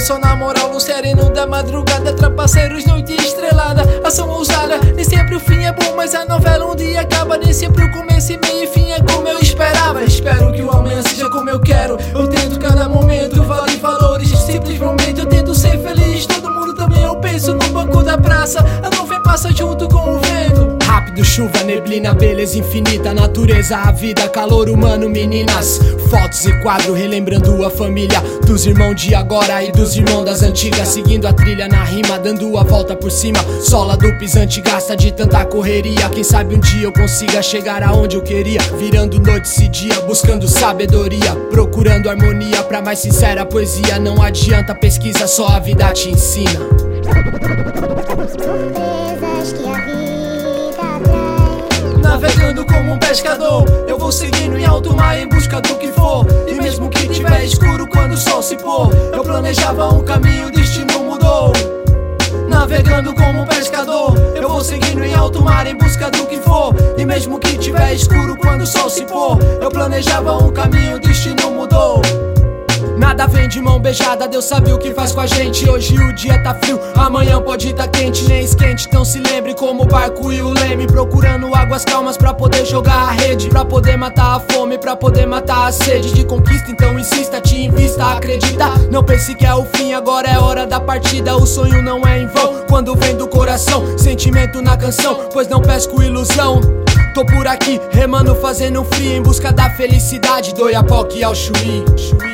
só na moral, no sereno da madrugada, trapaceiros, noite estrelada, ação ousada. Nem sempre o fim é bom, mas a novela um dia acaba. Nem sempre o começo e meio e fim é como eu esperava. Espero que o amanhã seja como eu quero. Eu tento cada momento, vale valores. Simplesmente eu tento ser feliz. Todo mundo também, eu penso no banco da praça. A nuvem passa junto com o vento. Rápido, chuva, neblina, beleza infinita. Natureza, a vida, calor humano, meninas. Fotos e quadro relembrando a família dos irmãos de agora e dos irmãos das antigas. Seguindo a trilha na rima, dando a volta por cima. Sola do pisante gasta de tanta correria. Quem sabe um dia eu consiga chegar aonde eu queria. Virando noites e dia, buscando sabedoria, procurando harmonia pra mais sincera poesia. Não adianta pesquisa, só a vida te ensina. Navegando como um pescador, eu vou seguindo em alto mar em busca do que for. E mesmo que tiver escuro quando o sol se pôr, eu planejava um caminho, o destino mudou. Navegando como um pescador, eu vou seguindo em alto mar em busca do que for. E mesmo que tiver escuro quando o sol se pôr, eu planejava um caminho, o destino mudou. Nada vem de mão beijada, Deus sabe o que faz com a gente. Hoje o dia tá frio, amanhã pode tá quente. Nem esquente, então se lembre como o barco e o leme, procurando águas calmas pra poder jogar a rede, pra poder matar a fome, pra poder matar a sede de conquista. Então insista, te invista, acredita. Não pense que é o fim, agora é hora da partida. O sonho não é em vão, quando vem do coração. Sentimento na canção, pois não pesco ilusão. Tô por aqui, remando, fazendo frio, em busca da felicidade, do Iapoque ao Chuí.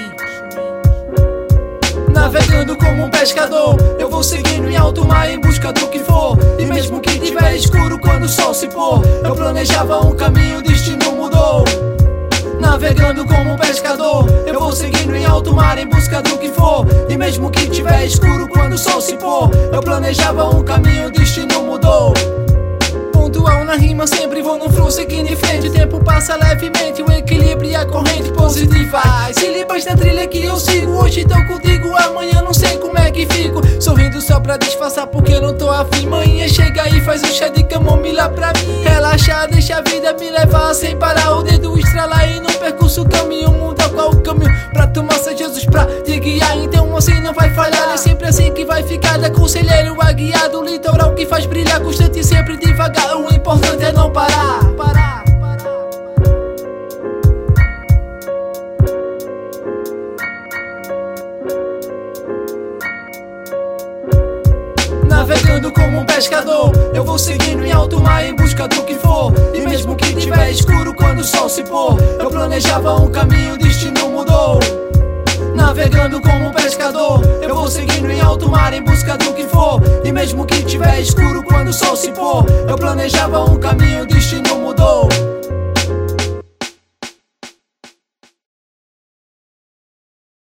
Navegando como um pescador, eu vou seguindo em alto mar em busca do que for. E mesmo que tiver escuro quando o sol se pôr, eu planejava um caminho, o destino mudou. Navegando como um pescador, eu vou seguindo em alto mar em busca do que for. E mesmo que tiver escuro quando o sol se pôr, eu planejava um caminho, o destino mudou. Pontual na rima, sempre vou no flow seguindo em frente. O tempo passa levemente, o equilíbrio e a corrente positiva. Se libras da trilha que eu sigo, hoje tô contigo, amanhã não sei como é que fico. Sorrindo só pra disfarçar porque eu não tô afim. Manhã chega e faz um chá de camomila pra mim. Relaxar, deixa a vida me levar sem parar. O dedo estralar e no percurso caminho. Muda qual o caminho pra tu mostrar Jesus pra te guiar. Então assim não vai falhar, é sempre assim que vai ficar. Da conselheiro a guiar do litoral que faz brilhar. Constante e sempre devagar, o importante é não parar. Navegando como um pescador, eu vou seguindo em alto mar em busca do que for. E mesmo que tiver escuro quando o sol se pôr, eu planejava um caminho, o destino mudou. Navegando como um pescador, eu vou seguindo em alto mar em busca do que for. E mesmo que tiver escuro quando o sol se pôr, eu planejava um caminho, o destino mudou.